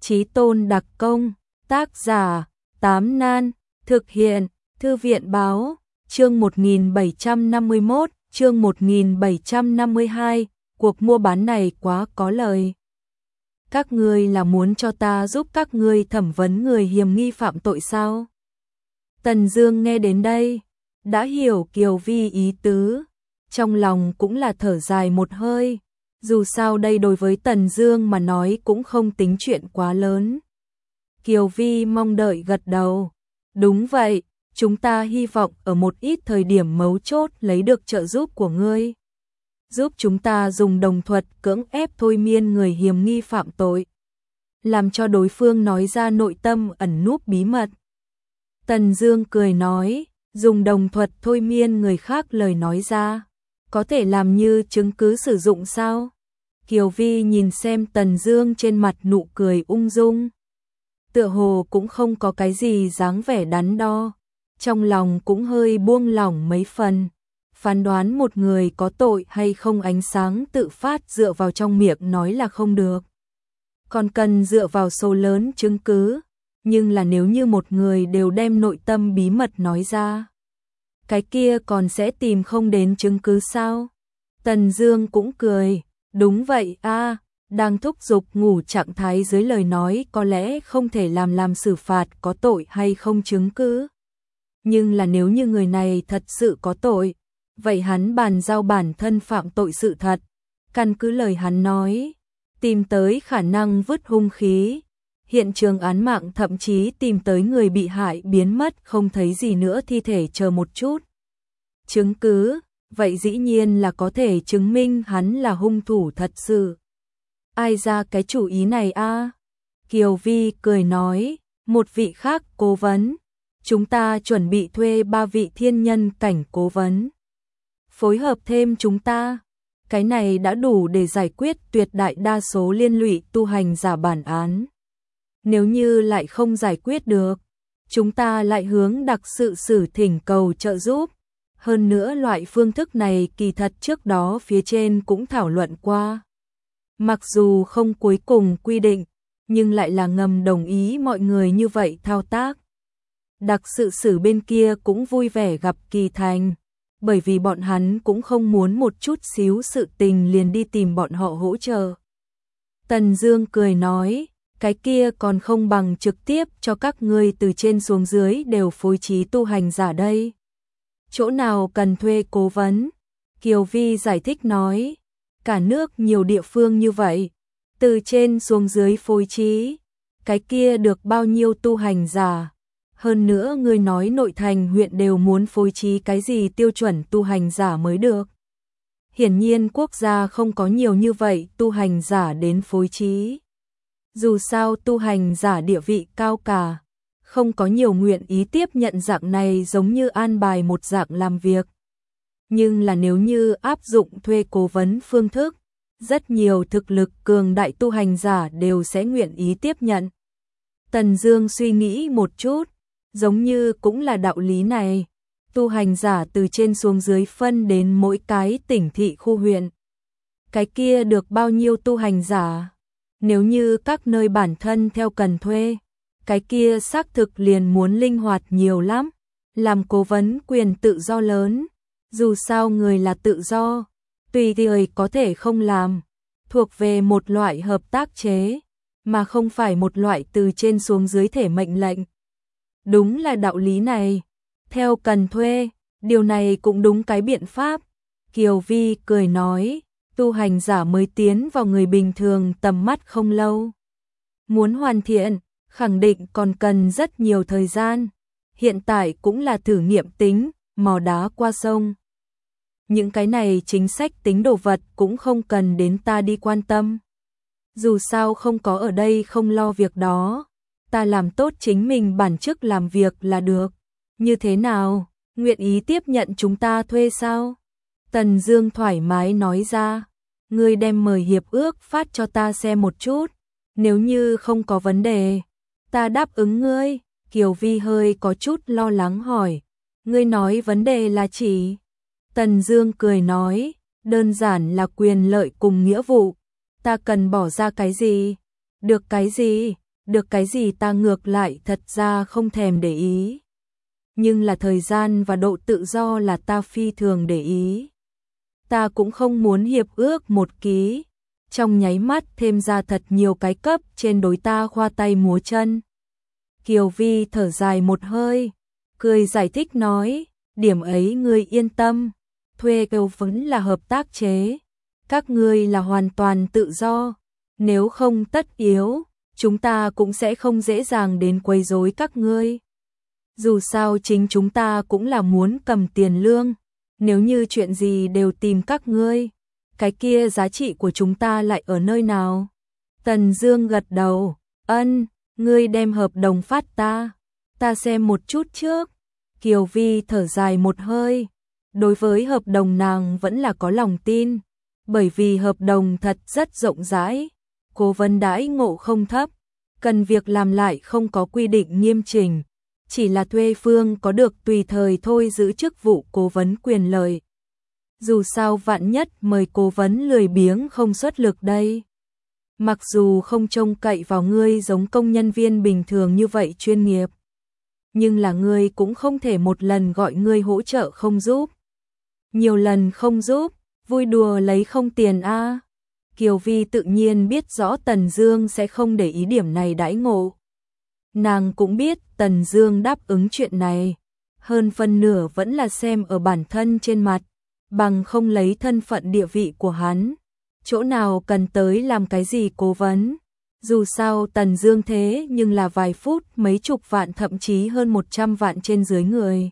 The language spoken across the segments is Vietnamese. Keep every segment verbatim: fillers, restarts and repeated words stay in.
Chí tôn đặc công, tác giả, Tám Nan, thực hiện, Thư viện báo, chương một nghìn bảy trăm năm mươi mốt, chương một nghìn bảy trăm năm mươi hai, cuộc mua bán này quá có lời. Các ngươi là muốn cho ta giúp các ngươi thẩm vấn người hiểm nghi phạm tội sao? Tần Dương nghe đến đây, đã hiểu Kiều Vi ý tứ, trong lòng cũng là thở dài một hơi, dù sao đây đối với Tần Dương mà nói cũng không tính chuyện quá lớn. Kiều Vi mong đợi gật đầu, đúng vậy, chúng ta hy vọng ở một ít thời điểm mấu chốt lấy được trợ giúp của ngươi. Giúp chúng ta dùng đồng thuật cưỡng ép thôi miên người hiểm nghi phạm tội, làm cho đối phương nói ra nội tâm ẩn núp bí mật. Tần Dương cười nói, dùng đồng thuật thôi miên người khác lời nói ra, có thể làm như chứng cứ sử dụng sao? Kiều Vi nhìn xem Tần Dương trên mặt nụ cười ung dung, tựa hồ cũng không có cái gì dáng vẻ đắn đo, trong lòng cũng hơi buông lỏng mấy phần. Phán đoán một người có tội hay không ánh sáng tự phát dựa vào trong miệng nói là không được, còn cần dựa vào số lớn chứng cứ. Nhưng là nếu như một người đều đem nội tâm bí mật nói ra, cái kia còn sẽ tìm không đến chứng cứ sao? Tần Dương cũng cười, đúng vậy a, đang thúc giục ngủ trạng thái dưới lời nói có lẽ không thể làm làm xử phạt có tội hay không chứng cứ. Nhưng là nếu như người này thật sự có tội, vậy hắn bàn giao bản thân phạm tội sự thật, căn cứ lời hắn nói, tìm tới khả năng vứt hung khí, hiện trường án mạng, thậm chí tìm tới người bị hại biến mất không thấy gì nữa thi thể chờ một chút. Chứng cứ, vậy dĩ nhiên là có thể chứng minh hắn là hung thủ thật sự. Ai ra cái chủ ý này a? Kiều Vi cười nói, một vị khác cố vấn, chúng ta chuẩn bị thuê ba vị thiên nhân cảnh cố vấn, phối hợp thêm chúng ta, cái này đã đủ để giải quyết tuyệt đại đa số liên lụy tu hành giả bản án. Nếu như lại không giải quyết được, chúng ta lại hướng đặc sự sử thỉnh cầu trợ giúp. Hơn nữa loại phương thức này kỳ thật trước đó phía trên cũng thảo luận qua. Mặc dù không cuối cùng quy định, nhưng lại là ngầm đồng ý mọi người như vậy thao tác. Đặc sự sử bên kia cũng vui vẻ gặp Kỳ Thành, bởi vì bọn hắn cũng không muốn một chút xíu sự tình liền đi tìm bọn họ hỗ trợ. Tần Dương cười nói, cái kia còn không bằng trực tiếp cho các ngươi từ trên xuống dưới đều phối trí tu hành giả đây. Chỗ nào cần thuê cố vấn? Kiều Vi giải thích nói, cả nước nhiều địa phương như vậy, từ trên xuống dưới phối trí, cái kia được bao nhiêu tu hành giả? Hơn nữa ngươi nói nội thành huyện đều muốn phối trí cái gì tiêu chuẩn tu hành giả mới được. Hiển nhiên quốc gia không có nhiều như vậy tu hành giả đến phối trí. Dù sao tu hành giả địa vị cao cả, không có nhiều nguyện ý tiếp nhận dạng này giống như an bài một dạng làm việc. Nhưng là nếu như áp dụng thuê cố vấn phương thức, rất nhiều thực lực cường đại tu hành giả đều sẽ nguyện ý tiếp nhận. Tần Dương suy nghĩ một chút, giống như cũng là đạo lý này. Tu hành giả từ trên xuống dưới phân đến mỗi cái tỉnh thị khu huyện, cái kia được bao nhiêu tu hành giả? Nếu như các nơi bản thân theo cần thuê, cái kia xác thực liền muốn linh hoạt nhiều lắm. Làm cố vấn quyền tự do lớn, dù sao người là tự do, tùy người có thể không làm, thuộc về một loại hợp tác chế, mà không phải một loại từ trên xuống dưới thể mệnh lệnh. Đúng là đạo lý này, theo cần thuê, điều này cũng đúng cái biện pháp. Kiều Vi cười nói, tu hành giả mới tiến vào người bình thường tầm mắt không lâu. Muốn hoàn thiện, khẳng định còn cần rất nhiều thời gian. Hiện tại cũng là thử nghiệm tính, mò đá qua sông. Những cái này chính sách tính đồ vật cũng không cần đến ta đi quan tâm. Dù sao không có ở đây không lo việc đó. Ta làm tốt chính mình bản chức làm việc là được. Như thế nào, nguyện ý tiếp nhận chúng ta thuê sao? Tần Dương thoải mái nói ra, ngươi đem mời hiệp ước phát cho ta xem một chút, nếu như không có vấn đề, ta đáp ứng ngươi. Kiều Vi hơi có chút lo lắng hỏi, ngươi nói vấn đề là chỉ? Tần Dương cười nói, đơn giản là quyền lợi cùng nghĩa vụ, ta cần bỏ ra cái gì, được cái gì, được cái gì ta ngược lại thật ra không thèm để ý. Nhưng là thời gian và độ tự do là ta phi thường để ý. Ta cũng không muốn hiệp ước một ký, trong nháy mắt thêm ra thật nhiều cái cấp trên đối ta khoa tay múa chân. Kiều Vi thở dài một hơi, cười giải thích nói, điểm ấy ngươi yên tâm, thuê kêu vẫn là hợp tác chế, các ngươi là hoàn toàn tự do, nếu không tất yếu, chúng ta cũng sẽ không dễ dàng đến quấy rối các ngươi. Dù sao chính chúng ta cũng là muốn cầm tiền lương, nếu như chuyện gì đều tìm các ngươi, cái kia giá trị của chúng ta lại ở nơi nào? Tần Dương gật đầu, ân, ngươi đem hợp đồng phát ta, ta xem một chút trước. Kiều Vi thở dài một hơi, đối với hợp đồng nàng vẫn là có lòng tin, bởi vì hợp đồng thật rất rộng rãi, cố vấn đãi ngộ không thấp, cần việc làm lại không có quy định nghiêm chỉnh, chỉ là thuê phương có được tùy thời thôi giữ chức vụ cố vấn quyền lợi. Dù sao vạn nhất mời cố vấn lười biếng không xuất lực đây. Mặc dù không trông cậy vào ngươi giống công nhân viên bình thường như vậy chuyên nghiệp, nhưng là ngươi cũng không thể một lần gọi ngươi hỗ trợ không giúp. Nhiều lần không giúp, vui đùa lấy không tiền a. À. Kiều Vi tự nhiên biết rõ Tần Dương sẽ không để ý điểm này đãi ngộ. Nàng cũng biết Tần Dương đáp ứng chuyện này, hơn phân nửa vẫn là xem ở bản thân trên mặt, bằng không lấy thân phận địa vị của hắn, chỗ nào cần tới làm cái gì cố vấn. Dù sao Tần Dương thế nhưng là vài phút mấy chục vạn thậm chí hơn một trăm vạn trên dưới người.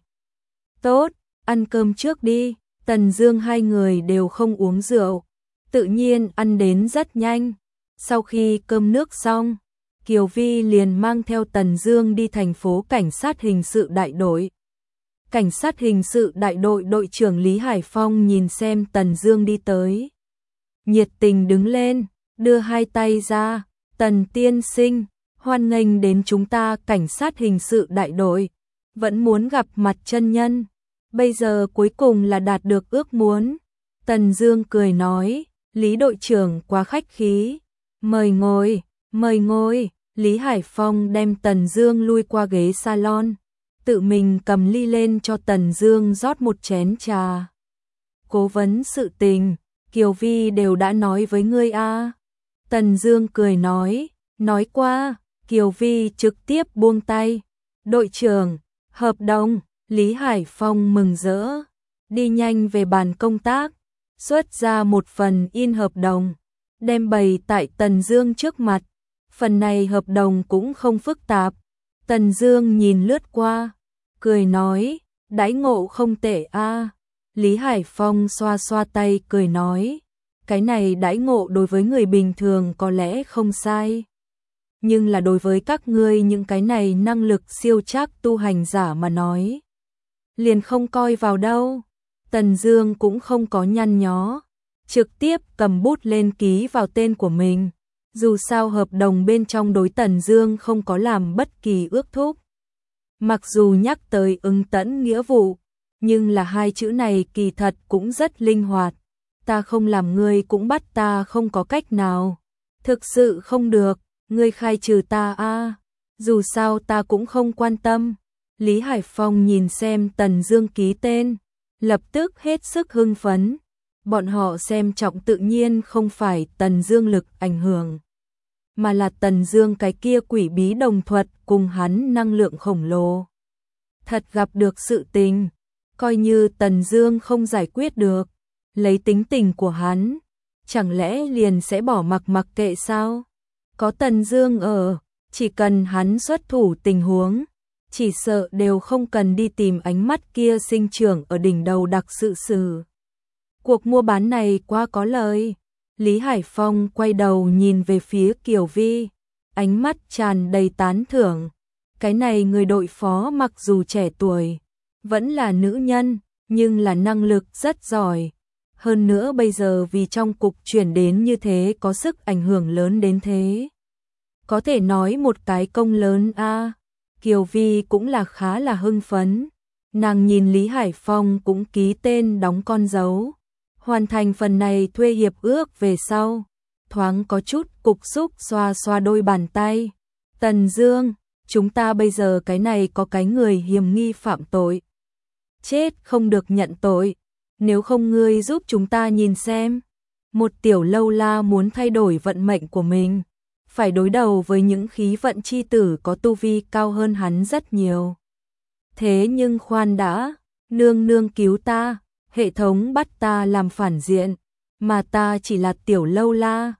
Tốt, ăn cơm trước đi. Tần Dương hai người đều không uống rượu, tự nhiên ăn đến rất nhanh. Sau khi cơm nước xong, Kiều Vi liền mang theo Tần Dương đi thành phố cảnh sát hình sự đại đội. Cảnh sát hình sự đại đội đội trưởng Lý Hải Phong nhìn xem Tần Dương đi tới, nhiệt tình đứng lên, đưa hai tay ra, Tần tiên sinh, hoan nghênh đến chúng ta cảnh sát hình sự đại đội, vẫn muốn gặp mặt chân nhân, bây giờ cuối cùng là đạt được ước muốn. Tần Dương cười nói, Lý đội trưởng quá khách khí, mời ngồi, mời ngồi. Lý Hải Phong đem Tần Dương lui qua ghế salon, tự mình cầm ly lên cho Tần Dương rót một chén trà. Cố vấn sự tình, Kiều Vi đều đã nói với ngươi a. À. Tần Dương cười nói, nói qua. Kiều Vi trực tiếp buông tay. Đội trưởng, hợp đồng. Lý Hải Phong mừng rỡ, đi nhanh về bàn công tác, xuất ra một phần in hợp đồng, đem bày tại Tần Dương trước mặt. Phần này hợp đồng cũng không phức tạp. Tần Dương nhìn lướt qua, cười nói, đãi ngộ không tệ a. À. Lý Hải Phong xoa xoa tay cười nói, cái này đãi ngộ đối với người bình thường có lẽ không sai, nhưng là đối với các ngươi những cái này năng lực siêu trác tu hành giả mà nói, liền không coi vào đâu. Tần Dương cũng không có nhăn nhó, trực tiếp cầm bút lên ký vào tên của mình. Dù sao hợp đồng bên trong đối Tần Dương không có làm bất kỳ ước thúc. Mặc dù nhắc tới ứng tẫn nghĩa vụ, nhưng là hai chữ này kỳ thật cũng rất linh hoạt. Ta không làm ngươi cũng bắt ta không có cách nào. Thực sự không được, ngươi khai trừ ta a. À. Dù sao ta cũng không quan tâm. Lý Hải Phong nhìn xem Tần Dương ký tên, lập tức hết sức hưng phấn. Bọn họ xem trọng tự nhiên không phải Tần Dương lực ảnh hưởng, mà là Tần Dương cái kia quỷ bí đồng thuật cùng hắn năng lượng khổng lồ. Thật gặp được sự tình, coi như Tần Dương không giải quyết được, lấy tính tình của hắn, chẳng lẽ liền sẽ bỏ mặc mặc kệ sao? Có Tần Dương ở, chỉ cần hắn xuất thủ tình huống, chỉ sợ đều không cần đi tìm ánh mắt kia sinh trưởng ở đỉnh đầu đặc sự sử. Cuộc mua bán này quá có lời. Lý Hải Phong quay đầu nhìn về phía Kiều Vi, ánh mắt tràn đầy tán thưởng. Cái này người đội phó mặc dù trẻ tuổi, vẫn là nữ nhân, nhưng là năng lực rất giỏi. Hơn nữa bây giờ vì trong cục chuyển đến như thế có sức ảnh hưởng lớn đến thế. Có thể nói một cái công lớn a. À. Kiều Vi cũng là khá là hưng phấn. Nàng nhìn Lý Hải Phong cũng ký tên đóng con dấu. Hoàn thành phần này thuê hiệp ước về sau, thoáng có chút cục xúc xoa xoa đôi bàn tay, Tần Dương, chúng ta bây giờ cái này có cái người hiểm nghi phạm tội. Chết không được nhận tội, nếu không ngươi giúp chúng ta nhìn xem. Một tiểu lâu la muốn thay đổi vận mệnh của mình, phải đối đầu với những khí vận chi tử có tu vi cao hơn hắn rất nhiều. Thế nhưng khoan đã, nương nương cứu ta, hệ thống bắt ta làm phản diện, mà ta chỉ là tiểu lâu la,